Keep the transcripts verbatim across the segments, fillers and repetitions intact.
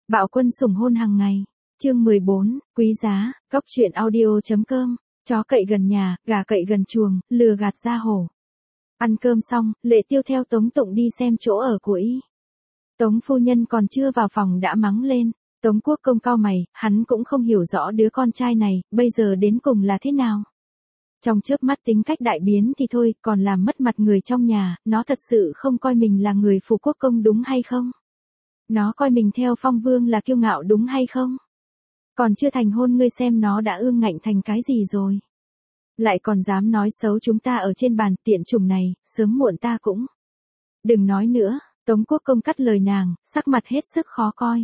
Bạo quân sủng hôn hàng ngày. Chương mười bốn, quý giá, cốc truyện audio.com, chó cậy gần nhà, gà cậy gần chuồng, lừa gạt ra hổ. Ăn cơm xong, Lệ Tiêu theo Tống Tụng đi xem chỗ ở của y. Tống phu nhân còn chưa vào phòng đã mắng lên. Tống Quốc Công cau mày, hắn cũng không hiểu rõ đứa con trai này, bây giờ đến cùng là thế nào. Trong chớp mắt tính cách đại biến thì thôi, còn làm mất mặt người trong nhà, nó thật sự không coi mình là người phù quốc công đúng hay không? Nó coi mình theo Phong Vương là kiêu ngạo đúng hay không? Còn chưa thành hôn ngươi xem nó đã ương ngạnh thành cái gì rồi? Lại còn dám nói xấu chúng ta ở trên bàn, tiện chủng này, sớm muộn ta cũng. Đừng nói nữa, Tống Quốc Công cắt lời nàng, sắc mặt hết sức khó coi.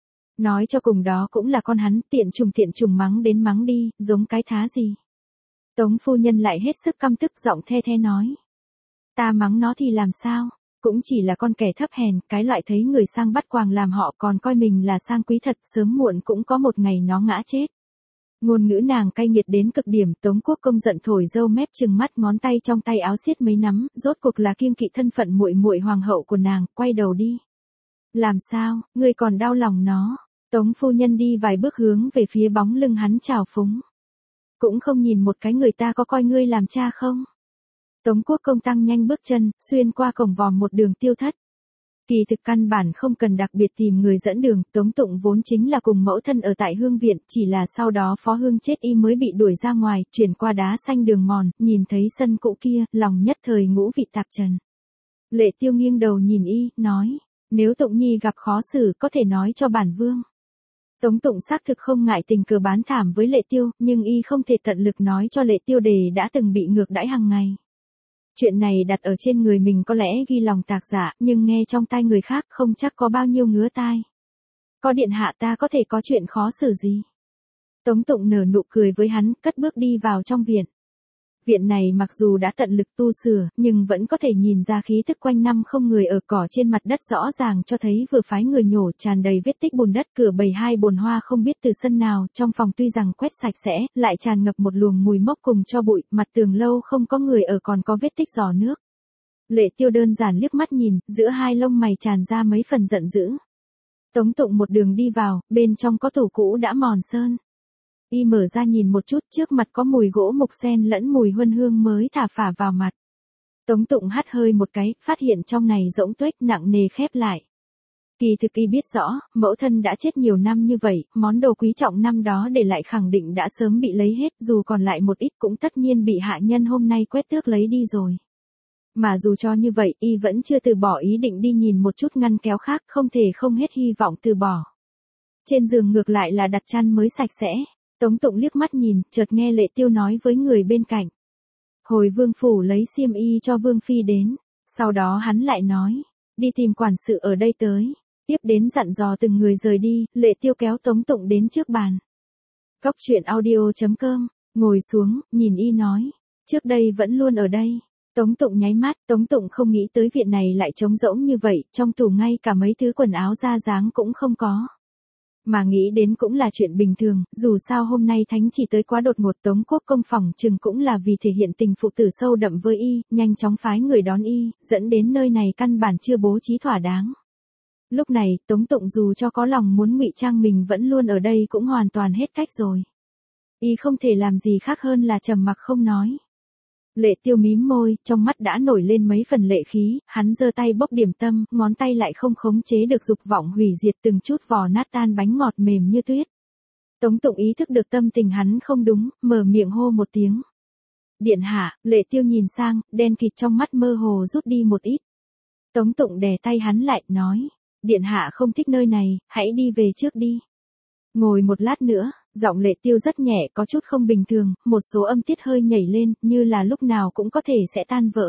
Nói cho cùng đó cũng là con hắn, tiện trùng tiện trùng mắng đến mắng đi, giống cái thá gì. Tống phu nhân lại hết sức căm tức giọng the the nói. Ta mắng nó thì làm sao, cũng chỉ là con kẻ thấp hèn, cái loại thấy người sang bắt quàng làm họ còn coi mình là sang quý thật, sớm muộn cũng có một ngày nó ngã chết. Ngôn ngữ nàng cay nghiệt đến cực điểm, Tống Quốc Công giận thổi râu mép trừng mắt, ngón tay trong tay áo siết mấy nắm, rốt cuộc là kiêng kỵ thân phận muội muội hoàng hậu của nàng, quay đầu đi. Làm sao, ngươi còn đau lòng nó? Tống phu nhân đi vài bước hướng về phía bóng lưng hắn trào phúng. Cũng không nhìn một cái người ta có coi ngươi làm cha không? Tống Quốc Công tăng nhanh bước chân, xuyên qua cổng vòm một đường tiêu thất. Kỳ thực căn bản không cần đặc biệt tìm người dẫn đường, Tống Tụng vốn chính là cùng mẫu thân ở tại Hương Viện, chỉ là sau đó Phó Hương chết y mới bị đuổi ra ngoài, chuyển qua đá xanh đường mòn, nhìn thấy sân cũ kia, lòng nhất thời ngũ vị tạp trần. Lệ Tiêu nghiêng đầu nhìn y, nói, nếu Tụng Nhi gặp khó xử có thể nói cho bản vương. Tống Tụng xác thực không ngại tình cờ bán thảm với Lệ Tiêu, nhưng y không thể tận lực nói cho Lệ Tiêu đề đã từng bị ngược đãi hàng ngày. Chuyện này đặt ở trên người mình có lẽ ghi lòng tạc dạ, nhưng nghe trong tai người khác không chắc có bao nhiêu ngứa tai. Có điện hạ ta có thể có chuyện khó xử gì? Tống Tụng nở nụ cười với hắn, cất bước đi vào trong viện. Viện này mặc dù đã tận lực tu sửa, nhưng vẫn có thể nhìn ra khí thức quanh năm không người ở, cỏ trên mặt đất rõ ràng cho thấy vừa phái người nhổ, tràn đầy vết tích bùn đất, cửa bầy hai bồn hoa không biết từ sân nào, trong phòng tuy rằng quét sạch sẽ, lại tràn ngập một luồng mùi mốc cùng cho bụi, mặt tường lâu không có người ở còn có vết tích giò nước. Lệ Tiêu đơn giản liếc mắt nhìn, giữa hai lông mày tràn ra mấy phần giận dữ. Tống Tụng một đường đi vào, bên trong có tủ cũ đã mòn sơn. Y mở ra nhìn một chút, trước mặt có mùi gỗ mục sen lẫn mùi huân hương mới thả phả vào mặt. Tống Tụng hắt hơi một cái, phát hiện trong này rỗng tuếch nặng nề khép lại. Kỳ thực y biết rõ, mẫu thân đã chết nhiều năm như vậy, món đồ quý trọng năm đó để lại khẳng định đã sớm bị lấy hết, dù còn lại một ít cũng tất nhiên bị hạ nhân hôm nay quét tước lấy đi rồi. Mà dù cho như vậy, y vẫn chưa từ bỏ ý định đi nhìn một chút ngăn kéo khác, không thể không hết hy vọng từ bỏ. Trên giường ngược lại là đặt chăn mới sạch sẽ. Tống Tụng liếc mắt nhìn, chợt nghe Lệ Tiêu nói với người bên cạnh. Hồi vương phủ lấy xiêm y cho vương phi đến. Sau đó hắn lại nói, đi tìm quản sự ở đây tới. Tiếp đến dặn dò từng người rời đi, Lệ Tiêu kéo Tống Tụng đến trước bàn. Cốc truyện audio.com, ngồi xuống, nhìn y nói, trước đây vẫn luôn ở đây. Tống Tụng nháy mắt, Tống Tụng không nghĩ tới viện này lại trống rỗng như vậy, trong tủ ngay cả mấy thứ quần áo da dáng cũng không có. Mà nghĩ đến cũng là chuyện bình thường, dù sao hôm nay thánh chỉ tới quá đột ngột, Tống Quốc Công phòng chừng cũng là vì thể hiện tình phụ tử sâu đậm với y, nhanh chóng phái người đón y, dẫn đến nơi này căn bản chưa bố trí thỏa đáng. Lúc này, Tống Tụng dù cho có lòng muốn ngụy trang mình vẫn luôn ở đây cũng hoàn toàn hết cách rồi. Y không thể làm gì khác hơn là trầm mặc không nói. Lệ Tiêu mím môi, trong mắt đã nổi lên mấy phần lệ khí, hắn giơ tay bốc điểm tâm, ngón tay lại không khống chế được dục vọng hủy diệt từng chút vò nát tan bánh ngọt mềm như tuyết. Tống Tụng ý thức được tâm tình hắn không đúng, mở miệng hô một tiếng. Điện hạ, Lệ Tiêu nhìn sang, đen kịt trong mắt mơ hồ rút đi một ít. Tống Tụng đè tay hắn lại, nói, điện hạ không thích nơi này, hãy đi về trước đi. Ngồi một lát nữa, giọng Lệ Tiêu rất nhẹ, có chút không bình thường, một số âm tiết hơi nhảy lên, như là lúc nào cũng có thể sẽ tan vỡ.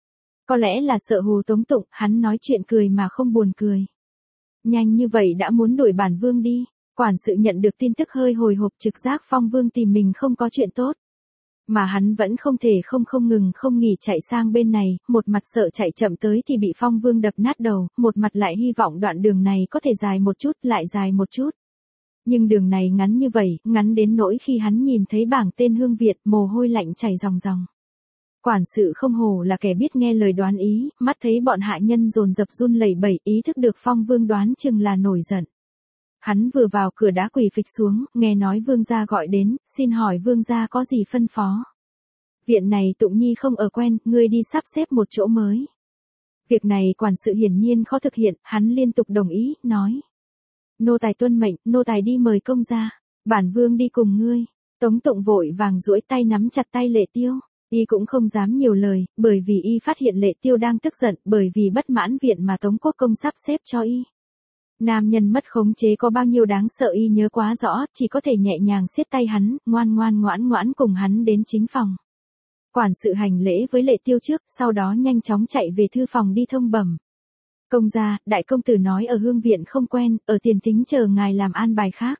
Có lẽ là sợ hù Tống Tụng, hắn nói chuyện cười mà không buồn cười. Nhanh như vậy đã muốn đuổi bản vương đi, quản sự nhận được tin tức hơi hồi hộp, trực giác Phong Vương tìm mình không có chuyện tốt. Mà hắn vẫn không thể không không ngừng không nghỉ chạy sang bên này, một mặt sợ chạy chậm tới thì bị Phong Vương đập nát đầu, một mặt lại hy vọng đoạn đường này có thể dài một chút, lại dài một chút. Nhưng đường này ngắn như vậy, ngắn đến nỗi khi hắn nhìn thấy bảng tên Hương Việt, mồ hôi lạnh chảy ròng ròng. Quản sự không hổ là kẻ biết nghe lời đoán ý, mắt thấy bọn hạ nhân dồn dập run lẩy bẩy, ý thức được Phong Vương đoán chừng là nổi giận. Hắn vừa vào cửa đã quỳ phịch xuống, nghe nói vương gia gọi đến, xin hỏi vương gia có gì phân phó. Viện này Tụng Nhi không ở quen, ngươi đi sắp xếp một chỗ mới. Việc này quản sự hiển nhiên khó thực hiện, hắn liên tục đồng ý, nói. Nô tài tuân mệnh, nô tài đi mời công gia, bản vương đi cùng ngươi. Tống Tụng vội vàng duỗi tay nắm chặt tay Lệ Tiêu, y cũng không dám nhiều lời, bởi vì y phát hiện Lệ Tiêu đang tức giận, bởi vì bất mãn viện mà Tống Quốc Công sắp xếp cho y. Nam nhân mất khống chế có bao nhiêu đáng sợ y nhớ quá rõ, chỉ có thể nhẹ nhàng siết tay hắn, ngoan ngoan ngoãn ngoãn cùng hắn đến chính phòng. Quản sự hành lễ với Lệ Tiêu trước, sau đó nhanh chóng chạy về thư phòng đi thông bẩm. Công gia, đại công tử nói ở Hương viện không quen, ở Tiền Thính chờ ngài làm an bài khác.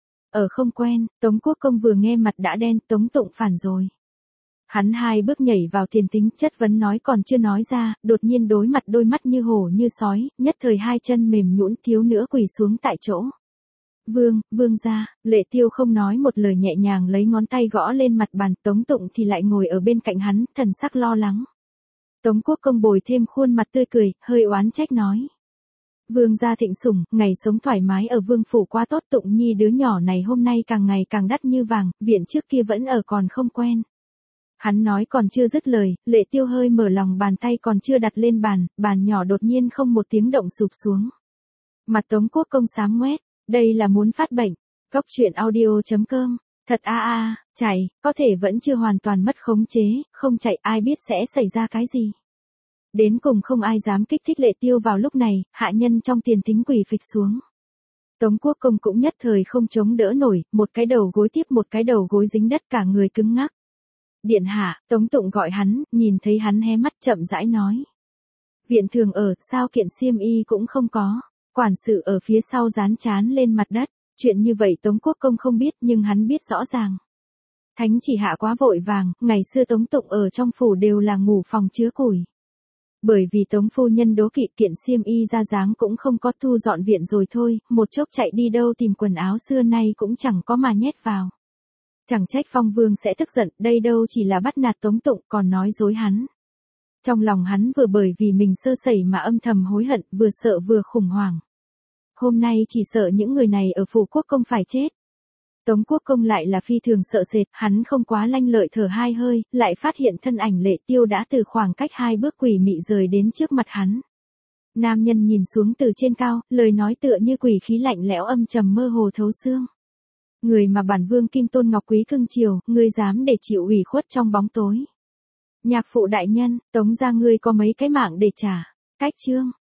Ở không quen, Tống Quốc Công vừa nghe mặt đã đen, Tống Tụng phản rồi. Hắn hai bước nhảy vào Tiền Thính, chất vấn nói còn chưa nói ra, đột nhiên đối mặt đôi mắt như hổ như sói, nhất thời hai chân mềm nhũn thiếu nữa quỳ xuống tại chỗ. Vương, vương gia, Lệ Tiêu không nói một lời nhẹ nhàng lấy ngón tay gõ lên mặt bàn, Tống Tụng thì lại ngồi ở bên cạnh hắn, thần sắc lo lắng. Tống Quốc Công bồi thêm khuôn mặt tươi cười, hơi oán trách nói. Vương gia thịnh sủng, ngày sống thoải mái ở vương phủ quá tốt, Tụng Nhi đứa nhỏ này hôm nay càng ngày càng đắt như vàng, viện trước kia vẫn ở còn không quen. Hắn nói còn chưa dứt lời, Lệ Tiêu hơi mở lòng bàn tay còn chưa đặt lên bàn, bàn nhỏ đột nhiên không một tiếng động sụp xuống. Mặt Tống Quốc Công xám ngoét, đây là muốn phát bệnh. Góc truyện audio chấm com, thật a a, chạy, có thể vẫn chưa hoàn toàn mất khống chế, không chạy ai biết sẽ xảy ra cái gì. Đến cùng không ai dám kích thích Lệ Tiêu vào lúc này, hạ nhân trong Tiền Thính quỳ phịch xuống. Tống Quốc Công cũng nhất thời không chống đỡ nổi, một cái đầu gối tiếp một cái đầu gối dính đất cả người cứng ngắc. Điện hạ, Tống Tụng gọi hắn, nhìn thấy hắn hé mắt chậm rãi nói. Viện thường ở, sao kiện xiêm y cũng không có. Quản sự ở phía sau dán chán lên mặt đất, chuyện như vậy Tống Quốc Công không biết nhưng hắn biết rõ ràng. Thánh chỉ hạ quá vội vàng, ngày xưa Tống Tụng ở trong phủ đều là ngủ phòng chứa củi. Bởi vì Tống phu nhân đố kỵ kiện xiêm y ra dáng cũng không có, thu dọn viện rồi thôi, một chốc chạy đi đâu tìm quần áo xưa nay cũng chẳng có mà nhét vào. Chẳng trách Phong Vương sẽ tức giận, đây đâu chỉ là bắt nạt Tống Tụng còn nói dối hắn. Trong lòng hắn vừa bởi vì mình sơ sẩy mà âm thầm hối hận, vừa sợ vừa khủng hoảng. Hôm nay chỉ sợ những người này ở phủ Quốc Công phải chết. Tống Quốc Công lại là phi thường sợ sệt, hắn không quá lanh lợi thở hai hơi, lại phát hiện thân ảnh Lệ Tiêu đã từ khoảng cách hai bước quỷ mị rời đến trước mặt hắn. Nam nhân nhìn xuống từ trên cao, lời nói tựa như quỷ khí lạnh lẽo âm trầm mơ hồ thấu xương. Người mà bản vương Kim Tôn Ngọc Quý cưng chiều, ngươi dám để chịu ủy khuất trong bóng tối. Nhạc phụ đại nhân, Tống gia ngươi có mấy cái mạng để trả. Cách chương.